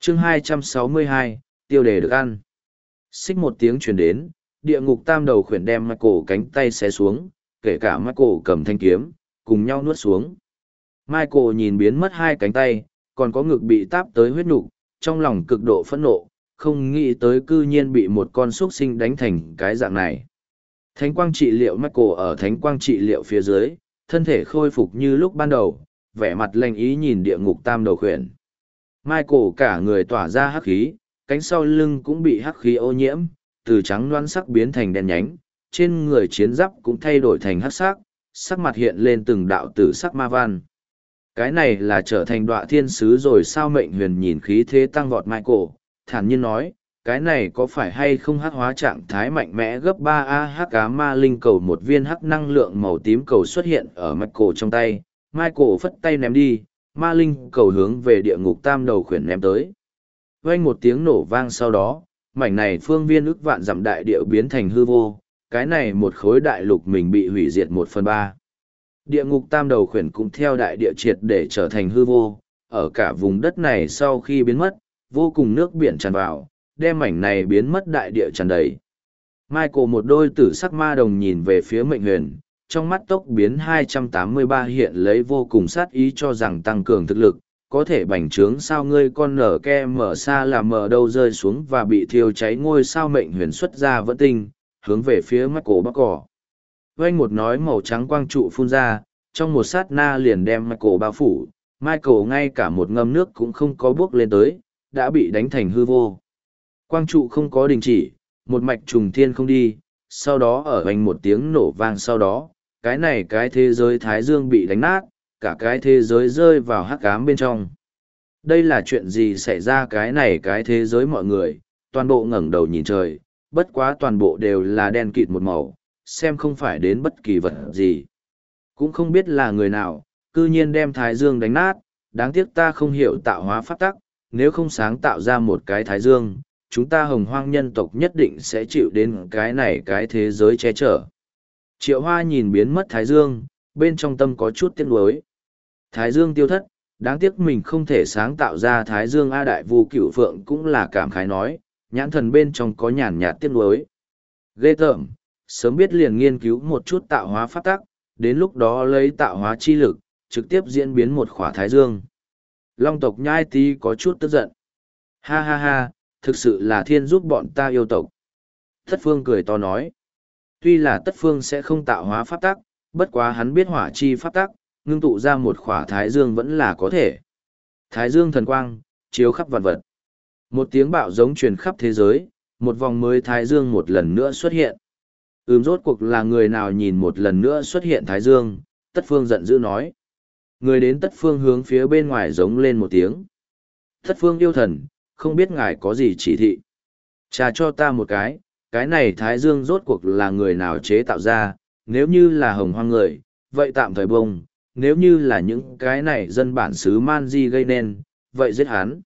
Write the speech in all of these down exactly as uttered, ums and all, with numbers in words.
chương hai trăm sáu mươi hai, tiêu đề được ăn. Xích một tiếng chuyển đến, địa ngục tam đầu khuyển đem Michael cánh tay xé xuống, kể cả Michael cầm thanh kiếm, cùng nhau nuốt xuống. Michael nhìn biến mất hai cánh tay, còn có ngực bị táp tới huyết nục, trong lòng cực độ phẫn nộ, không nghĩ tới cư nhiên bị một con súc sinh đánh thành cái dạng này. Thánh quang trị liệu Michael ở thánh quang trị liệu phía dưới, thân thể khôi phục như lúc ban đầu, vẻ mặt lanh ý nhìn địa ngục tam đầu khuyển. Michael cả người tỏa ra hắc khí, cánh sau lưng cũng bị hắc khí ô nhiễm, từ trắng loãng sắc biến thành đen nhánh, trên người chiến giáp cũng thay đổi thành hắc sắc, sắc mặt hiện lên từng đạo tử sắc ma văn. Cái này là trở thành đọa thiên sứ rồi sao? Mệnh huyền nhìn khí thế tăng vọt Michael, thản nhiên nói, cái này có phải hay không hắc hóa trạng thái mạnh mẽ gấp ba a? Hắc cá ma linh cầu, một viên hắc năng lượng màu tím cầu xuất hiện ở Michael trong tay, Michael phất tay ném đi, ma linh cầu hướng về địa ngục tam đầu khuyển ném tới. Vang một tiếng nổ vang, sau đó, mảnh này phương viên ức vạn dặm đại địa biến thành hư vô, cái này một khối đại lục mình bị hủy diệt một phần ba. Địa ngục tam đầu khuyển cũng theo đại địa triệt để trở thành hư vô, ở cả vùng đất này sau khi biến mất, vô cùng nước biển tràn vào, đem mảnh này biến mất đại địa tràn đầy. Michael một đôi tử sắc ma đồng nhìn về phía mệnh huyền, trong mắt tốc biến hai trăm tám mươi ba hiện lấy vô cùng sát ý, cho rằng tăng cường thực lực, có thể bành trướng sao ngươi con nở ke mở xa là mở đâu rơi xuống và bị thiêu cháy ngôi sao. Mệnh huyền xuất ra vẫn tinh, hướng về phía Michael bắc cỏ. Vang một nói màu trắng quang trụ phun ra, trong một sát na liền đem Michael bao phủ, Michael ngay cả một ngâm nước cũng không có bước lên tới, đã bị đánh thành hư vô. Quang trụ không có đình chỉ, một mạch trùng thiên không đi, sau đó ở vang một tiếng nổ vang, sau đó, cái này cái thế giới Thái Dương bị đánh nát, cả cái thế giới rơi vào hắc ám bên trong. Đây là chuyện gì xảy ra? Cái này cái thế giới mọi người, toàn bộ ngẩng đầu nhìn trời, bất quá toàn bộ đều là đen kịt một màu, xem không phải đến bất kỳ vật gì. Cũng không biết là người nào, cư nhiên đem Thái Dương đánh nát, đáng tiếc ta không hiểu tạo hóa pháp tắc, nếu không sáng tạo ra một cái Thái Dương, chúng ta hồng hoang nhân tộc nhất định sẽ chịu đến cái này cái thế giới che chở. Triệu Hoa nhìn biến mất Thái Dương, bên trong tâm có chút tiếc nuối. Thái Dương tiêu thất, đáng tiếc mình không thể sáng tạo ra Thái Dương a. Đại Vu Cửu Phượng cũng là cảm khái nói, nhãn thần bên trong có nhàn nhạt tiếc nuối. Ghê tởm, sớm biết liền nghiên cứu một chút tạo hóa pháp tắc, đến lúc đó lấy tạo hóa chi lực, trực tiếp diễn biến một khỏa Thái Dương. Long tộc Nhai Tý có chút tức giận. Ha ha ha, thực sự là thiên giúp bọn ta yêu tộc. Tất Phương cười to nói. Tuy là Tất Phương sẽ không tạo hóa pháp tắc, bất quá hắn biết hỏa chi pháp tắc, ngưng tụ ra một khỏa Thái Dương vẫn là có thể. Thái Dương thần quang, chiếu khắp vạn vật. Một tiếng bạo giống truyền khắp thế giới, một vòng mới Thái Dương một lần nữa xuất hiện. Ừm, rốt cuộc là người nào nhìn một lần nữa xuất hiện Thái Dương? Tất Phương giận dữ nói. Người đến Tất Phương hướng phía bên ngoài giống lên một tiếng. Tất Phương yêu thần, không biết ngài có gì chỉ thị. Trả cho ta một cái, cái này Thái Dương rốt cuộc là người nào chế tạo ra, nếu như là hồng hoang người, vậy tạm thời bông, nếu như là những cái này dân bản xứ man di gây nên, vậy giết hắn.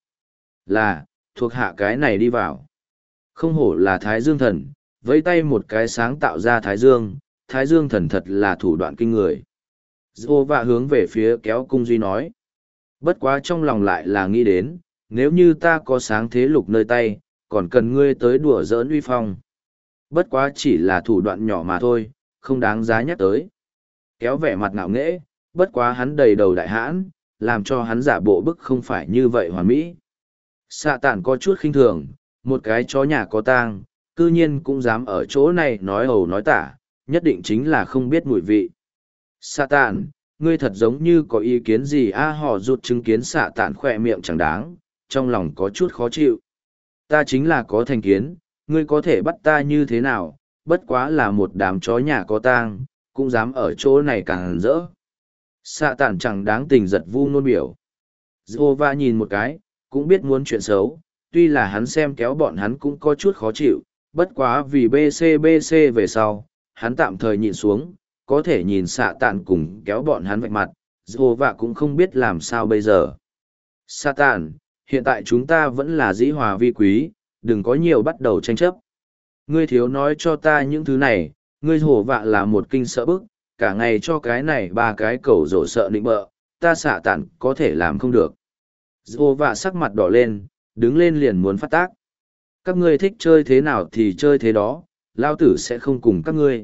Là, thuộc hạ cái này đi vào. Không hổ là Thái Dương thần, vẫy tay một cái sáng tạo ra Thái Dương, Thái Dương thần thật là thủ đoạn kinh người. Dô vạ hướng về phía kéo cung duy nói. Bất quá trong lòng lại là nghĩ đến, nếu như ta có sáng thế lục nơi tay, còn cần ngươi tới đùa giỡn uy phong. Bất quá chỉ là thủ đoạn nhỏ mà thôi, không đáng giá nhắc tới. Kéo vẻ mặt ngạo nghễ, bất quá hắn đầy đầu đại hãn, làm cho hắn giả bộ bức không phải như vậy hoàn mỹ. Xạ tản có chút khinh thường, một cái chó nhà có tang, cư nhiên cũng dám ở chỗ này nói hầu nói tả, nhất định chính là không biết mùi vị. Xạ tản, ngươi thật giống như có ý kiến gì a? À, họ rụt chứng kiến xạ tản khỏe miệng chẳng đáng, trong lòng có chút khó chịu. Ta chính là có thành kiến, ngươi có thể bắt ta như thế nào, bất quá là một đám chó nhà có tang, cũng dám ở chỗ này càng rỡ. Xạ tản chẳng đáng tình giật vu nôn biểu. Giova nhìn một cái, cũng biết muốn chuyện xấu, tuy là hắn xem kéo bọn hắn cũng có chút khó chịu, bất quá vì bê xê bê xê về sau, hắn tạm thời nhịn xuống, có thể nhìn xạ tản cùng kéo bọn hắn vạch mặt, Giova cũng không biết làm sao bây giờ. Xạ tản, hiện tại chúng ta vẫn là dĩ hòa vi quý, đừng có nhiều bắt đầu tranh chấp. Ngươi thiếu nói cho ta những thứ này, ngươi hổ vạ là một kinh sợ bức, cả ngày cho cái này ba cái cầu rổ sợ nịnh bợ, ta xạ tản có thể làm không được. Dô vạ sắc mặt đỏ lên, đứng lên liền muốn phát tác. Các ngươi thích chơi thế nào thì chơi thế đó, lao tử sẽ không cùng các ngươi.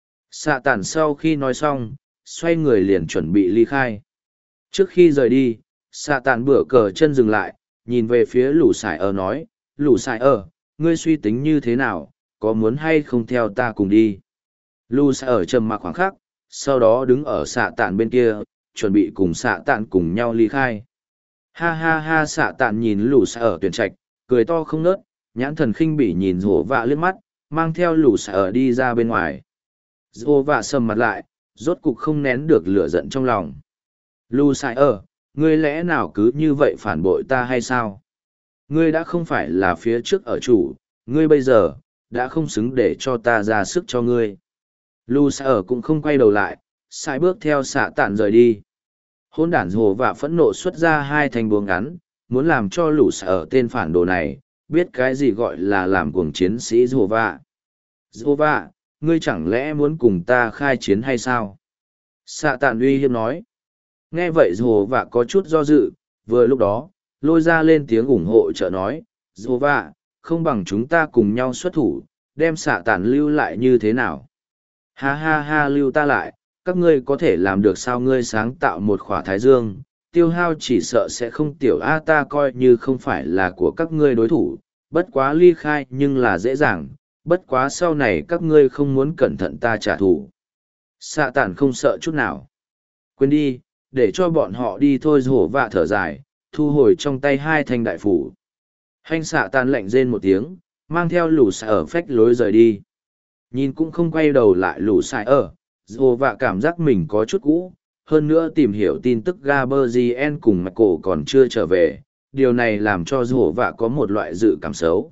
Xạ tản sau khi nói xong, xoay người liền chuẩn bị ly khai. Trước khi rời đi, xạ tản bửa cờ chân dừng lại, nhìn về phía lũ sải ở nói, lũ sải ở, ngươi suy tính như thế nào, có muốn hay không theo ta cùng đi. Lũ sải ở trầm mặc khoảng khắc, sau đó đứng ở xạ tản bên kia, chuẩn bị cùng xạ tản cùng nhau ly khai. Ha ha ha, xạ tản nhìn lũ sải ở tuyển trạch, cười to không nớt, nhãn thần khinh bỉ nhìn rổ vạ liếc mắt, mang theo lũ sải ở đi ra bên ngoài. Rổ vạ sầm mặt lại, rốt cục không nén được lửa giận trong lòng. Lũ sải ở, ngươi lẽ nào cứ như vậy phản bội ta hay sao? Ngươi đã không phải là phía trước ở chủ, ngươi bây giờ, đã không xứng để cho ta ra sức cho ngươi. Lũ sải ở cũng không quay đầu lại, sai bước theo xạ tản rời đi. Hôn đản hồ và phẫn nộ xuất ra hai thanh búa ngắn, muốn làm cho lũ sải ở tên phản đồ này, biết cái gì gọi là làm cuồng chiến sĩ hồ vạ. Hồ vạ, ngươi chẳng lẽ muốn cùng ta khai chiến hay sao? Xạ tản uy hiếp nói. Nghe vậy hồ vạ có chút do dự, vừa lúc đó, lôi ra lên tiếng ủng hộ trợ nói, hồ vạ, không bằng chúng ta cùng nhau xuất thủ, đem xạ tản lưu lại như thế nào? Ha ha ha, lưu ta lại, các ngươi có thể làm được sao? Ngươi sáng tạo một khỏa thái dương, tiêu hao chỉ sợ sẽ không tiểu a, ta coi như không phải là của các ngươi đối thủ, bất quá ly khai nhưng là dễ dàng, bất quá sau này các ngươi không muốn cẩn thận ta trả thù. Xạ tản không sợ chút nào. Quên đi, để cho bọn họ đi thôi. Hổ vạ thở dài, thu hồi trong tay hai thanh đại phủ. Hành xạ tản lạnh rên một tiếng, mang theo lũ sải ở phách lối rời đi. Nhìn cũng không quay đầu lại lũ sải ở, Hổ vạ cảm giác mình có chút cũ, hơn nữa tìm hiểu tin tức Gaberzien cùng Michael còn chưa trở về, điều này làm cho Hổ vạ có một loại dự cảm xấu.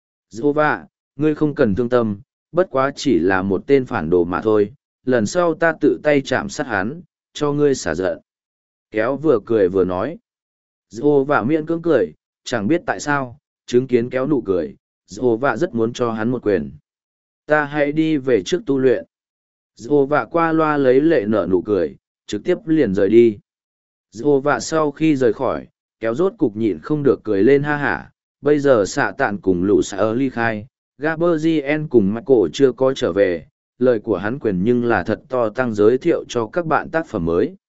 Hổ vạ, ngươi không cần thương tâm, bất quá chỉ là một tên phản đồ mà thôi, lần sau ta tự tay chạm sát hắn, cho ngươi xả giận. Kéo vừa cười vừa nói. Hổ vạ miệng cưỡng cười, chẳng biết tại sao, chứng kiến kéo nụ cười, Hổ vạ rất muốn cho hắn một quyền. Ta hãy đi về trước tu luyện. Hổ vạ qua loa lấy lệ nở nụ cười, trực tiếp liền rời đi. Hổ vạ sau khi rời khỏi, kéo rốt cục nhịn không được cười lên ha hả. Bây giờ xạ tản cùng lũ sải ở ly khai, Gaberzien cùng Michael chưa có trở về, lời của hắn quyền nhưng là thật to tăng giới thiệu cho các bạn tác phẩm mới.